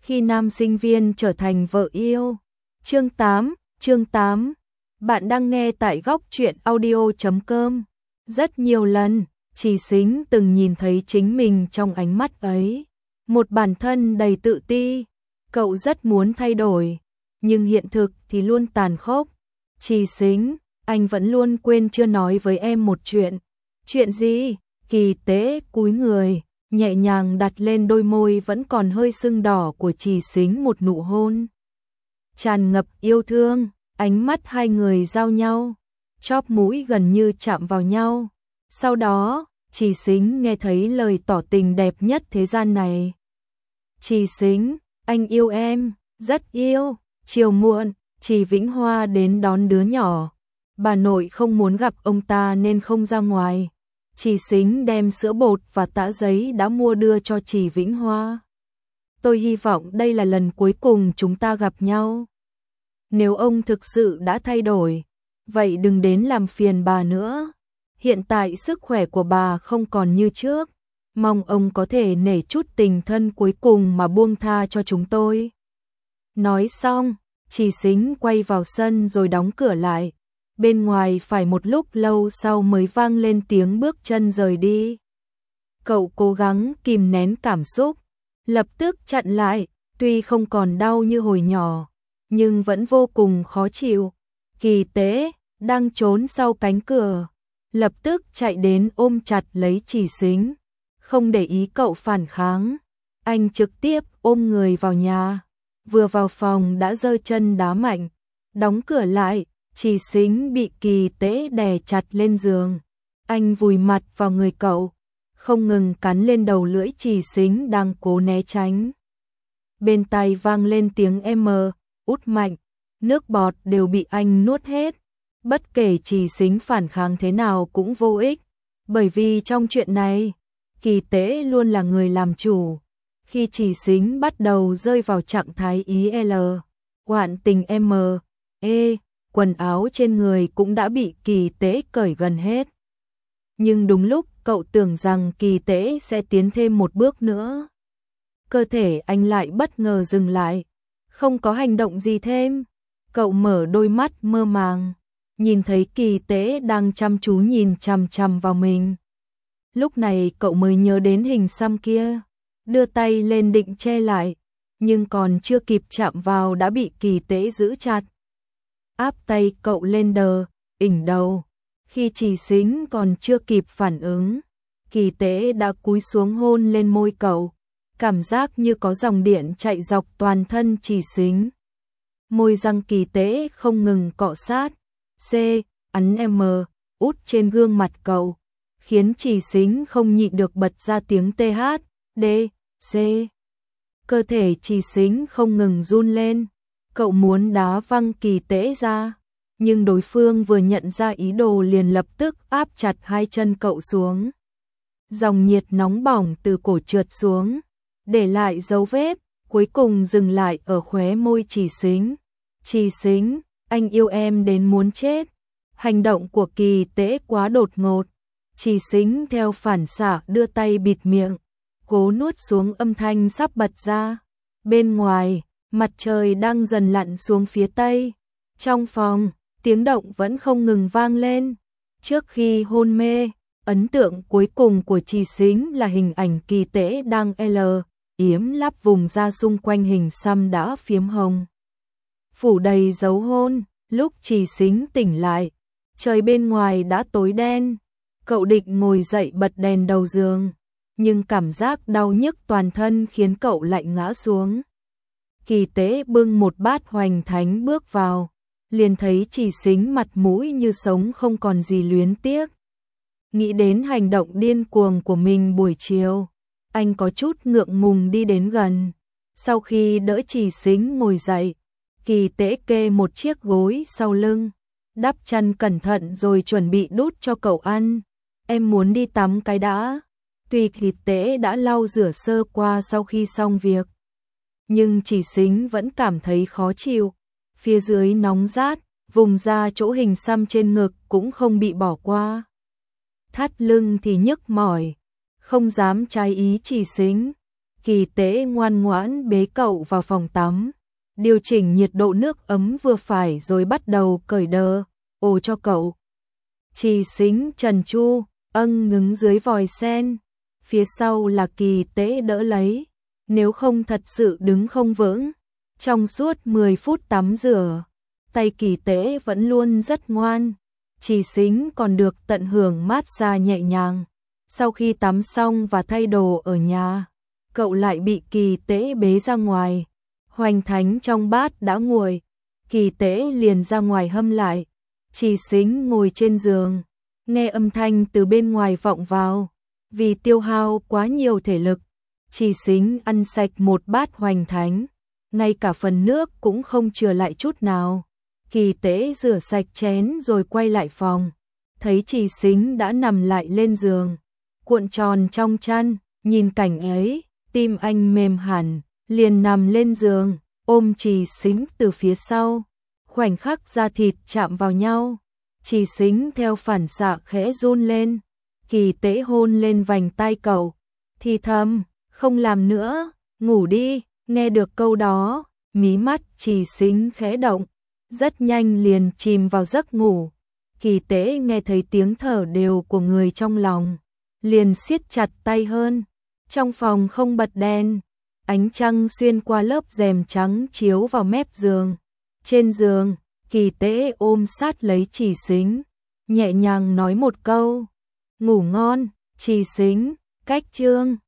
khi nam sinh viên trở thành vợ yêu. Chương 8. Bạn đang nghe tại góc truyện audio.com. Rất nhiều lần, Trì Xính từng nhìn thấy chính mình trong ánh mắt ấy. Một bản thân đầy tự ti. Cậu rất muốn thay đổi, nhưng hiện thực thì luôn tàn khốc. Trì Xính, anh vẫn luôn quên chưa nói với em một chuyện. Chuyện gì? Kỳ Tế cúi người, nhẹ nhàng đặt lên đôi môi vẫn còn hơi sưng đỏ của Trì Xính một nụ hôn. Tràn ngập yêu thương, ánh mắt hai người giao nhau, chóp mũi gần như chạm vào nhau. Sau đó, Trì Xính nghe thấy lời tỏ tình đẹp nhất thế gian này. Trì Xính, anh yêu em, rất yêu. Chiều muộn, Trì Vĩnh Hoa đến đón đứa nhỏ. Bà nội không muốn gặp ông ta nên không ra ngoài. Trì Xính đem sữa bột và tã giấy đã mua đưa cho Trì Vĩnh Hoa. Tôi hy vọng đây là lần cuối cùng chúng ta gặp nhau. Nếu ông thực sự đã thay đổi, vậy đừng đến làm phiền bà nữa. Hiện tại sức khỏe của bà không còn như trước. Mong ông có thể nể chút tình thân cuối cùng mà buông tha cho chúng tôi. Nói xong, Trì Xính quay vào sân rồi đóng cửa lại. Bên ngoài phải một lúc lâu sau mới vang lên tiếng bước chân rời đi. Cậu cố gắng kìm nén cảm xúc, lập tức chặn lại, tuy không còn đau như hồi nhỏ, nhưng vẫn vô cùng khó chịu. Kỳ Tế đang trốn sau cánh cửa, lập tức chạy đến ôm chặt lấy Trì Xính, không để ý cậu phản kháng. Anh trực tiếp ôm người vào nhà, vừa vào phòng đã giơ chân đá mạnh, đóng cửa lại. Trì Xính bị Kỳ Tế đè chặt lên giường. Anh vùi mặt vào người cậu, không ngừng cắn lên đầu lưỡi Trì Xính đang cố né tránh. Bên tai vang lên tiếng út mạnh, nước bọt đều bị anh nuốt hết. Bất kể Trì Xính phản kháng thế nào cũng vô ích, bởi vì trong chuyện này, Kỳ Tế luôn là người làm chủ. Khi Trì Xính bắt đầu rơi vào trạng thái hoạn tình quần áo trên người cũng đã bị Kỳ Tế cởi gần hết. Nhưng đúng lúc cậu tưởng rằng Kỳ Tế sẽ tiến thêm một bước nữa, cơ thể anh lại bất ngờ dừng lại, không có hành động gì thêm. Cậu mở đôi mắt mơ màng, nhìn thấy Kỳ Tế đang chăm chú nhìn chằm chằm vào mình. Lúc này cậu mới nhớ đến hình xăm kia, đưa tay lên định che lại, nhưng còn chưa kịp chạm vào đã bị Kỳ Tế giữ chặt. Áp tay cậu lên đỉnh đầu. Khi Trì Xính còn chưa kịp phản ứng, Kỳ Tế đã cúi xuống hôn lên môi cậu, cảm giác như có dòng điện chạy dọc toàn thân Trì Xính. Môi răng Kỳ Tế không ngừng cọ sát, ấn út trên gương mặt cậu, khiến Trì Xính không nhịn được bật ra tiếng THD. Cơ thể Trì Xính không ngừng run lên. Cậu muốn đá văng Kỳ Tế ra, nhưng đối phương vừa nhận ra ý đồ liền lập tức áp chặt hai chân cậu xuống. Dòng nhiệt nóng bỏng từ cổ trượt xuống, để lại dấu vết, cuối cùng dừng lại ở khóe môi Trì Xính. Trì Xính, anh yêu em đến muốn chết. Hành động của Kỳ Tế quá đột ngột. Trì Xính theo phản xạ đưa tay bịt miệng, cố nuốt xuống âm thanh sắp bật ra. Bên ngoài, mặt trời đang dần lặn xuống phía tây. Trong phòng, tiếng động vẫn không ngừng vang lên. Trước khi hôn mê, ấn tượng cuối cùng của Trì Xính là hình ảnh Kỳ Tế đang yếm lắp vùng da xung quanh hình xăm đã phiếm hồng, phủ đầy dấu hôn. Lúc Trì Xính tỉnh lại, trời bên ngoài đã tối đen. Cậu định ngồi dậy bật đèn đầu giường, nhưng cảm giác đau nhức toàn thân khiến cậu lại ngã xuống. Kỳ Tế bưng một bát hoành thánh bước vào, liền thấy Trì Xính mặt mũi như sống không còn gì luyến tiếc. Nghĩ đến hành động điên cuồng của mình buổi chiều, anh có chút ngượng ngùng đi đến gần. Sau khi đỡ Trì Xính ngồi dậy, Kỳ Tế kê một chiếc gối sau lưng, đắp chăn cẩn thận rồi chuẩn bị đút cho cậu ăn. Em muốn đi tắm cái đã. Tuy Kỳ Tế đã lau rửa sơ qua sau khi xong việc, nhưng Trì Xính vẫn cảm thấy khó chịu. Phía dưới nóng rát, vùng da chỗ hình xăm trên ngực cũng không bị bỏ qua. Thắt lưng thì nhức mỏi, không dám trái ý Trì Xính. Kỳ Tế ngoan ngoãn bế cậu vào phòng tắm, điều chỉnh nhiệt độ nước ấm vừa phải rồi bắt đầu cởi đờ ồ cho cậu. Trì Xính trần tru, đứng dưới vòi sen, phía sau là Kỳ Tế đỡ lấy, nếu không thật sự đứng không vững. Trong suốt 10 phút tắm rửa, tay Kỳ Tế vẫn luôn rất ngoan, Trì Xính còn được tận hưởng massage nhẹ nhàng. Sau khi tắm xong và thay đồ ở nhà, cậu lại bị Kỳ Tế bế ra ngoài. Hoành thánh trong bát đã nguội, Kỳ Tế liền ra ngoài hâm lại. Trì Xính ngồi trên giường, nghe âm thanh từ bên ngoài vọng vào. Vì tiêu hao quá nhiều thể lực, Trì Xính ăn sạch một bát hoành thánh, ngay cả phần nước cũng không chừa lại chút nào. Kỳ Tế rửa sạch chén rồi quay lại phòng, thấy Trì Xính đã nằm lại lên giường, cuộn tròn trong chăn, nhìn cảnh ấy, tim anh mềm hẳn, liền nằm lên giường, ôm Trì Xính từ phía sau. Khoảnh khắc da thịt chạm vào nhau, Trì Xính theo phản xạ khẽ run lên. Kỳ Tế hôn lên vành tai cậu, thì thầm, không làm nữa, ngủ đi. Nghe được câu đó, mí mắt Trì Xính khẽ động, rất nhanh liền chìm vào giấc ngủ. Kỳ Tế nghe thấy tiếng thở đều của người trong lòng, liền siết chặt tay hơn. Trong phòng không bật đèn, ánh trăng xuyên qua lớp rèm trắng chiếu vào mép giường. Trên giường, Kỳ Tế ôm sát lấy Trì Xính, nhẹ nhàng nói một câu, ngủ ngon. Trì Xính, cách chương